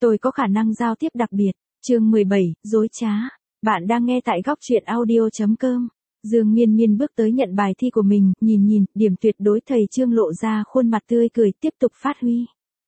Tôi có khả năng giao tiếp đặc biệt. Chương 17, dối trá. Bạn đang nghe tại góc truyện audio.com. Dương Miên Miên bước tới nhận bài thi của mình, nhìn, điểm tuyệt đối thầy Trương lộ ra khuôn mặt tươi cười tiếp tục phát huy.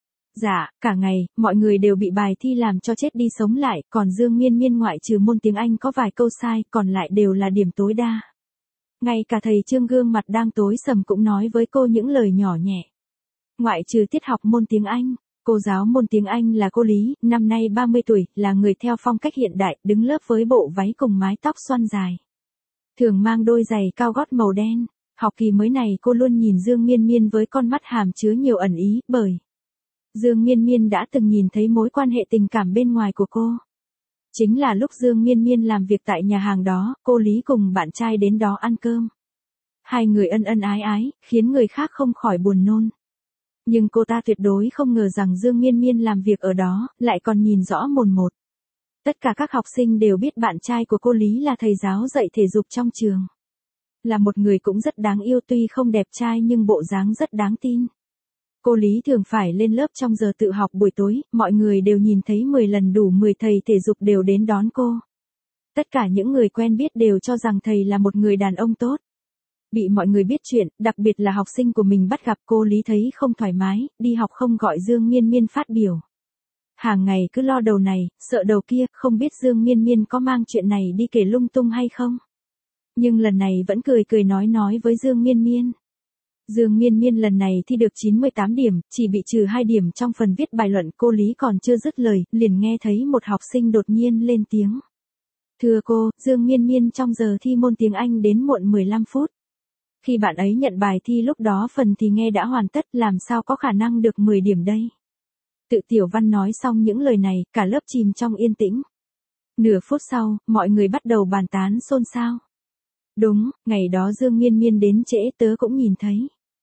Dạ, cả ngày, mọi người đều bị bài thi làm cho chết đi sống lại, còn Dương Miên Miên ngoại trừ môn tiếng Anh có vài câu sai, còn lại đều là điểm tối đa. Ngay cả thầy Trương gương mặt đang tối sầm cũng nói với cô những lời nhỏ nhẹ. Ngoại trừ tiết học môn tiếng Anh, cô giáo môn tiếng Anh là cô Lý, năm nay 30 tuổi, là người theo phong cách hiện đại, đứng lớp với bộ váy cùng mái tóc xoăn dài. Thường mang đôi giày cao gót màu đen. Học kỳ mới này cô luôn nhìn Dương Miên Miên với con mắt hàm chứa nhiều ẩn ý, bởi Dương Miên Miên đã từng nhìn thấy mối quan hệ tình cảm bên ngoài của cô. Chính là lúc Dương Miên Miên làm việc tại nhà hàng đó, cô Lý cùng bạn trai đến đó ăn cơm. Hai người ân ân ái ái, khiến người khác không khỏi buồn nôn. Nhưng cô ta tuyệt đối không ngờ rằng Dương Miên Miên làm việc ở đó, lại còn nhìn rõ mồn một. Tất cả các học sinh đều biết bạn trai của cô Lý là thầy giáo dạy thể dục trong trường. Là một người cũng rất đáng yêu, tuy không đẹp trai nhưng bộ dáng rất đáng tin. Cô Lý thường phải lên lớp trong giờ tự học buổi tối, mọi người đều nhìn thấy 10 lần đủ 10 thầy thể dục đều đến đón cô. Tất cả những người quen biết đều cho rằng thầy là một người đàn ông tốt. Bị mọi người biết chuyện, đặc biệt là học sinh của mình bắt gặp, cô Lý thấy không thoải mái, đi học không gọi Dương Miên Miên phát biểu. Hàng ngày cứ lo đầu này, sợ đầu kia, không biết Dương Miên Miên có mang chuyện này đi kể lung tung hay không. Nhưng lần này vẫn cười nói với Dương Miên Miên. Dương Miên Miên lần này thi được 98 điểm, chỉ bị trừ 2 điểm trong phần viết bài luận. Cô Lý còn chưa dứt lời, liền nghe thấy một học sinh đột nhiên lên tiếng. Thưa cô, Dương Miên Miên trong giờ thi môn tiếng Anh đến muộn 15 phút. Khi bạn ấy nhận bài thi lúc đó phần thì nghe đã hoàn tất, làm sao có khả năng được 10 điểm đây. Tự Tiểu Văn nói xong những lời này, cả lớp chìm trong yên tĩnh. Nửa phút sau, mọi người bắt đầu bàn tán xôn xao. Đúng, ngày đó Dương Miên Miên đến trễ, tớ cũng nhìn thấy.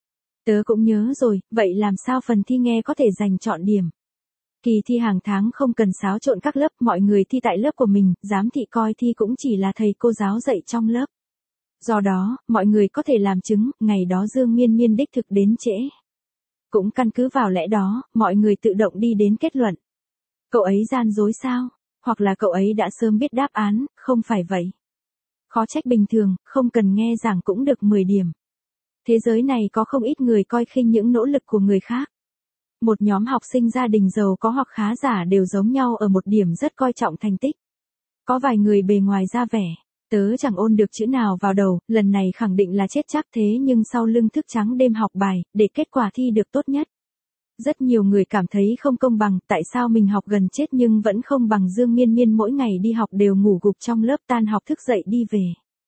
Tớ cũng nhớ rồi, vậy làm sao phần thi nghe có thể giành trọn điểm. Kỳ thi hàng tháng không cần xáo trộn các lớp, mọi người thi tại lớp của mình, giám thị coi thi cũng chỉ là thầy cô giáo dạy trong lớp. Do đó, mọi người có thể làm chứng, ngày đó Dương Miên Miên đích thực đến trễ. Cũng căn cứ vào lẽ đó, mọi người tự động đi đến kết luận. Cậu ấy gian dối sao? Hoặc là cậu ấy đã sớm biết đáp án, không phải vậy. Khó trách bình thường, không cần nghe giảng cũng được 10 điểm. Thế giới này có không ít người coi khinh những nỗ lực của người khác. Một nhóm học sinh gia đình giàu có hoặc khá giả đều giống nhau ở một điểm rất coi trọng thành tích. Có vài người bề ngoài ra vẻ, tớ chẳng ôn được chữ nào vào đầu, lần này khẳng định là chết chắc, thế nhưng sau lưng thức trắng đêm học bài, để kết quả thi được tốt nhất. Rất nhiều người cảm thấy không công bằng, tại sao mình học gần chết nhưng vẫn không bằng Dương Miên Miên, mỗi ngày đi học đều ngủ gục trong lớp, tan học thức dậy đi về.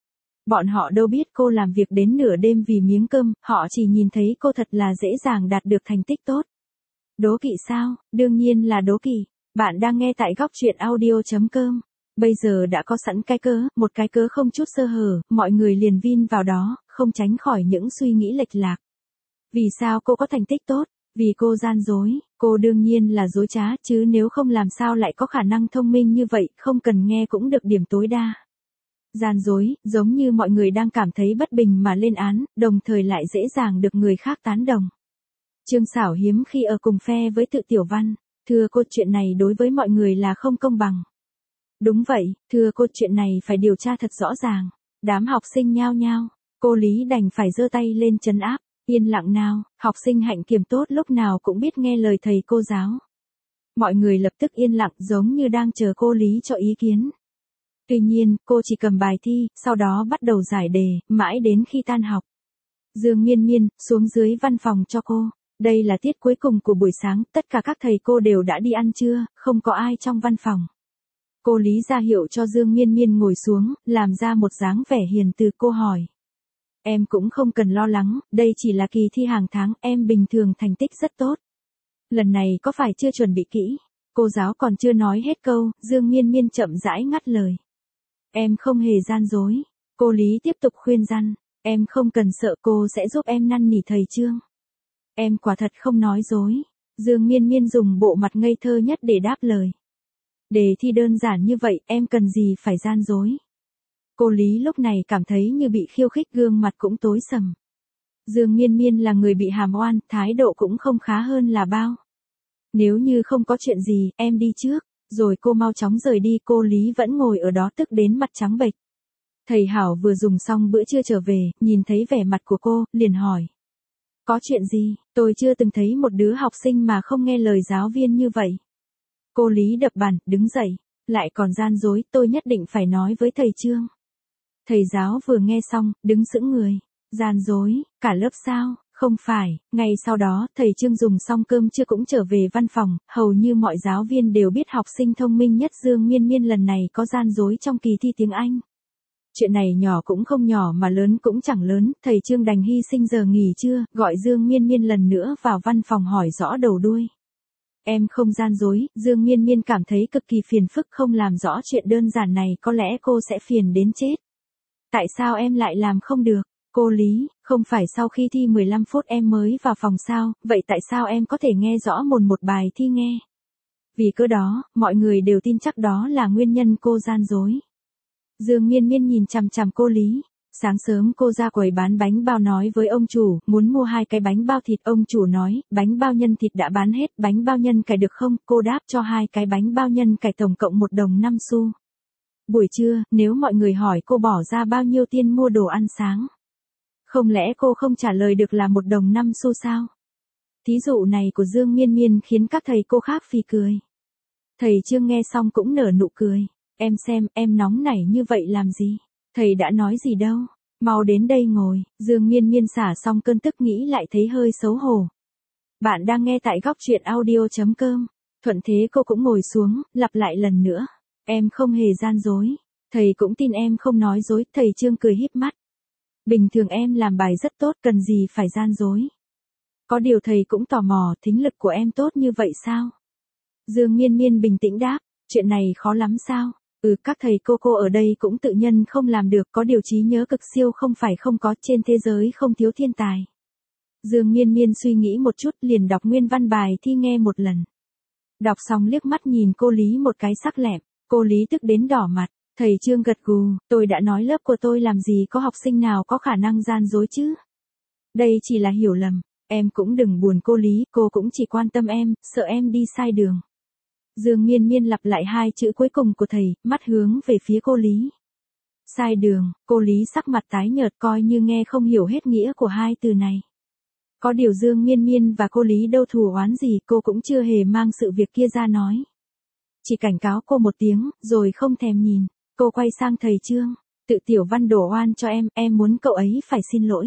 Bọn họ đâu biết cô làm việc đến nửa đêm vì miếng cơm, họ chỉ nhìn thấy cô thật là dễ dàng đạt được thành tích tốt. Đố kỵ sao? Đương nhiên là đố kỵ. Bạn đang nghe tại góc truyện audio.com. Bây giờ đã có sẵn cái cớ, một cái cớ không chút sơ hở, mọi người liền vin vào đó, không tránh khỏi những suy nghĩ lệch lạc. Vì sao cô có thành tích tốt? Vì cô gian dối, cô đương nhiên là dối trá, chứ nếu không làm sao lại có khả năng thông minh như vậy, không cần nghe cũng được điểm tối đa. Gian dối, giống như mọi người đang cảm thấy bất bình mà lên án, đồng thời lại dễ dàng được người khác tán đồng. Trương Xảo hiếm khi ở cùng phe với Tự Tiểu Văn. Thưa cô, chuyện này đối với mọi người là không công bằng. Đúng vậy, thưa cô, chuyện này phải điều tra thật rõ ràng. Đám học sinh nhao nhao, cô Lý đành phải giơ tay lên trấn áp. Yên lặng nào, học sinh hạnh kiểm tốt lúc nào cũng biết nghe lời thầy cô giáo. Mọi người lập tức yên lặng, giống như đang chờ cô Lý cho ý kiến. Tuy nhiên, cô chỉ cầm bài thi, sau đó bắt đầu giải đề, mãi đến khi tan học. Dương Miên Miên, xuống dưới văn phòng cho cô. Đây là tiết cuối cùng của buổi sáng, tất cả các thầy cô đều đã đi ăn trưa, không có ai trong văn phòng. Cô Lý ra hiệu cho Dương Miên Miên ngồi xuống, làm ra một dáng vẻ hiền từ. Cô hỏi. Em cũng không cần lo lắng, đây chỉ là kỳ thi hàng tháng, em bình thường thành tích rất tốt. Lần này có phải chưa chuẩn bị kỹ? Cô giáo còn chưa nói hết câu, Dương Miên Miên chậm rãi ngắt lời. Em không hề gian dối. Cô Lý tiếp tục khuyên răn. Em không cần sợ, cô sẽ giúp em năn nỉ thầy Trương. Em quả thật không nói dối. Dương Miên Miên dùng bộ mặt ngây thơ nhất để đáp lời. Đề thi đơn giản như vậy, em cần gì phải gian dối. Cô Lý lúc này cảm thấy như bị khiêu khích, gương mặt cũng tối sầm. Dương Miên Miên là người bị hàm oan, thái độ cũng không khá hơn là bao. Nếu như không có chuyện gì, em đi trước. Rồi cô mau chóng rời đi, cô Lý vẫn ngồi ở đó tức đến mặt trắng bệch. Thầy Hảo vừa dùng xong bữa trưa trở về, nhìn thấy vẻ mặt của cô, liền hỏi. Có chuyện gì, tôi chưa từng thấy một đứa học sinh mà không nghe lời giáo viên như vậy. Cô Lý đập bàn, đứng dậy, lại còn gian dối, tôi nhất định phải nói với thầy Trương. Thầy giáo vừa nghe xong, đứng sững người. Gian dối, cả lớp sao? Không phải, ngay sau đó, thầy Trương dùng xong cơm trưa cũng trở về văn phòng, hầu như mọi giáo viên đều biết học sinh thông minh nhất Dương Miên Miên lần này có gian dối trong kỳ thi tiếng Anh. Chuyện này nhỏ cũng không nhỏ mà lớn cũng chẳng lớn, thầy Trương đành hy sinh giờ nghỉ trưa, gọi Dương Miên Miên lần nữa vào văn phòng hỏi rõ đầu đuôi. Em không gian dối, Dương Miên Miên cảm thấy cực kỳ phiền phức, không làm rõ chuyện đơn giản này có lẽ cô sẽ phiền đến chết. Tại sao em lại làm không được? Cô Lý, không phải sau khi thi 15 phút em mới vào phòng sao, vậy tại sao em có thể nghe rõ một bài thi nghe? Vì cơ đó, mọi người đều tin chắc đó là nguyên nhân cô gian dối. Dương Miên Miên nhìn chằm chằm cô Lý. Sáng sớm cô ra quầy bán bánh bao nói với ông chủ, muốn mua 2 cái bánh bao thịt. Ông chủ nói, bánh bao nhân thịt đã bán hết, bánh bao nhân cải được không? Cô đáp cho 2 cái bánh bao nhân cải tổng cộng 1 đồng 5 xu. Buổi trưa, nếu mọi người hỏi cô bỏ ra bao nhiêu tiền mua đồ ăn sáng, không lẽ cô không trả lời được là 1 đồng 5 xu sao? Thí dụ này của Dương Miên Miên khiến các thầy cô khác phì cười. Thầy Trương nghe xong cũng nở nụ cười. Em xem, em nóng nảy như vậy làm gì? Thầy đã nói gì đâu. Mau đến đây ngồi. Dương Miên Miên xả xong cơn tức nghĩ lại thấy hơi xấu hổ. Bạn đang nghe tại góc truyện audio.com. Thuận thế cô cũng ngồi xuống, lặp lại lần nữa. Em không hề gian dối. Thầy cũng tin em không nói dối. Thầy Trương cười híp mắt. Bình thường em làm bài rất tốt, cần gì phải gian dối. Có điều thầy cũng tò mò, thính lực của em tốt như vậy sao? Dương Miên Miên bình tĩnh đáp, chuyện này khó lắm sao? Các thầy cô ở đây cũng tự nhân không làm được, có điều trí nhớ cực siêu không phải không có, trên thế giới không thiếu thiên tài. Dương Miên Miên suy nghĩ một chút liền đọc nguyên văn bài thi nghe một lần. Đọc xong liếc mắt nhìn cô Lý một cái sắc lẹm, cô Lý tức đến đỏ mặt. Thầy Trương gật gù, tôi đã nói lớp của tôi làm gì có học sinh nào có khả năng gian dối chứ. Đây chỉ là hiểu lầm, em cũng đừng buồn cô Lý, cô cũng chỉ quan tâm em, sợ em đi sai đường. Dương Miên Miên lặp lại 2 chữ cuối cùng của thầy, mắt hướng về phía cô Lý. Sai đường, cô Lý sắc mặt tái nhợt coi như nghe không hiểu hết nghĩa của 2 từ này. Có điều Dương Miên Miên và cô Lý đâu thù oán gì, cô cũng chưa hề mang sự việc kia ra nói. Chỉ cảnh cáo cô một tiếng, rồi không thèm nhìn. Cô quay sang thầy Trương, tự Tiểu Văn đổ oan cho em muốn cậu ấy phải xin lỗi.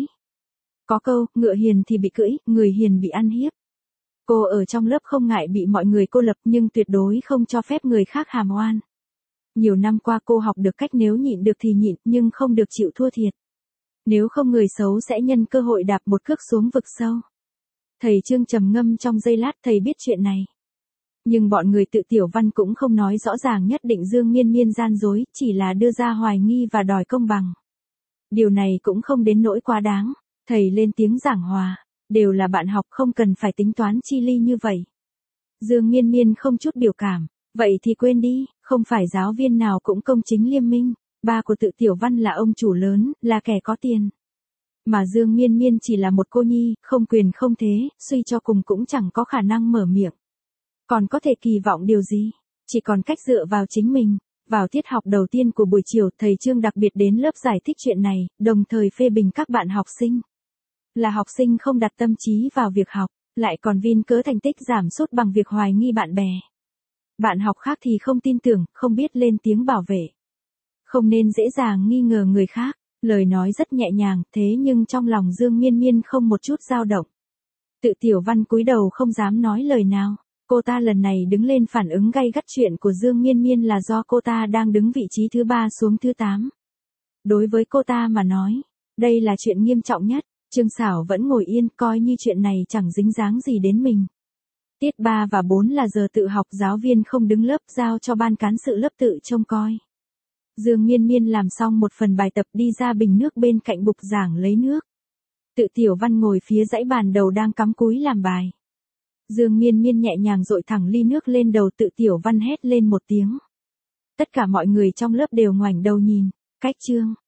Có câu, ngựa hiền thì bị cưỡi, người hiền bị ăn hiếp. Cô ở trong lớp không ngại bị mọi người cô lập nhưng tuyệt đối không cho phép người khác hàm oan. Nhiều năm qua cô học được cách nếu nhịn được thì nhịn nhưng không được chịu thua thiệt. Nếu không người xấu sẽ nhân cơ hội đạp một cước xuống vực sâu. Thầy Trương trầm ngâm trong giây lát, thầy biết chuyện này. Nhưng bọn người tự Tiểu Văn cũng không nói rõ ràng nhất định Dương Miên Miên gian dối, chỉ là đưa ra hoài nghi và đòi công bằng. Điều này cũng không đến nỗi quá đáng. Thầy lên tiếng giảng hòa. Đều là bạn học, không cần phải tính toán chi ly như vậy. Dương Miên Miên không chút biểu cảm. Vậy thì quên đi, không phải giáo viên nào cũng công chính liêm minh. Ba của tự Tiểu Văn là ông chủ lớn, là kẻ có tiền. Mà Dương Miên Miên chỉ là một cô nhi, không quyền không thế, suy cho cùng cũng chẳng có khả năng mở miệng. Còn có thể kỳ vọng điều gì? Chỉ còn cách dựa vào chính mình. Vào tiết học đầu tiên của buổi chiều, thầy Trương đặc biệt đến lớp giải thích chuyện này, đồng thời phê bình các bạn học sinh. Là học sinh không đặt tâm trí vào việc học, lại còn vin cớ thành tích giảm sút bằng việc hoài nghi bạn bè. Bạn học khác thì không tin tưởng, không biết lên tiếng bảo vệ. Không nên dễ dàng nghi ngờ người khác, lời nói rất nhẹ nhàng, thế nhưng trong lòng Dương Miên Miên không một chút dao động. Tự Tiểu Văn cúi đầu không dám nói lời nào. Cô ta lần này đứng lên phản ứng gay gắt, chuyện của Dương Miên Miên là do cô ta đang đứng vị trí thứ 3 xuống thứ 8. Đối với cô ta mà nói, đây là chuyện nghiêm trọng nhất. Trương Sảo vẫn ngồi yên coi như chuyện này chẳng dính dáng gì đến mình. Tiết 3 và 4 là giờ tự học, giáo viên không đứng lớp, giao cho ban cán sự lớp tự trông coi. Dương Miên Miên làm xong một phần bài tập đi ra bình nước bên cạnh bục giảng lấy nước. Tự Tiểu Văn ngồi phía dãy bàn đầu đang cắm cúi làm bài. Dương Miên Miên nhẹ nhàng dội thẳng ly nước lên đầu tự Tiểu Văn, hét lên một tiếng. Tất cả mọi người trong lớp đều ngoảnh đầu nhìn. Cách Trương,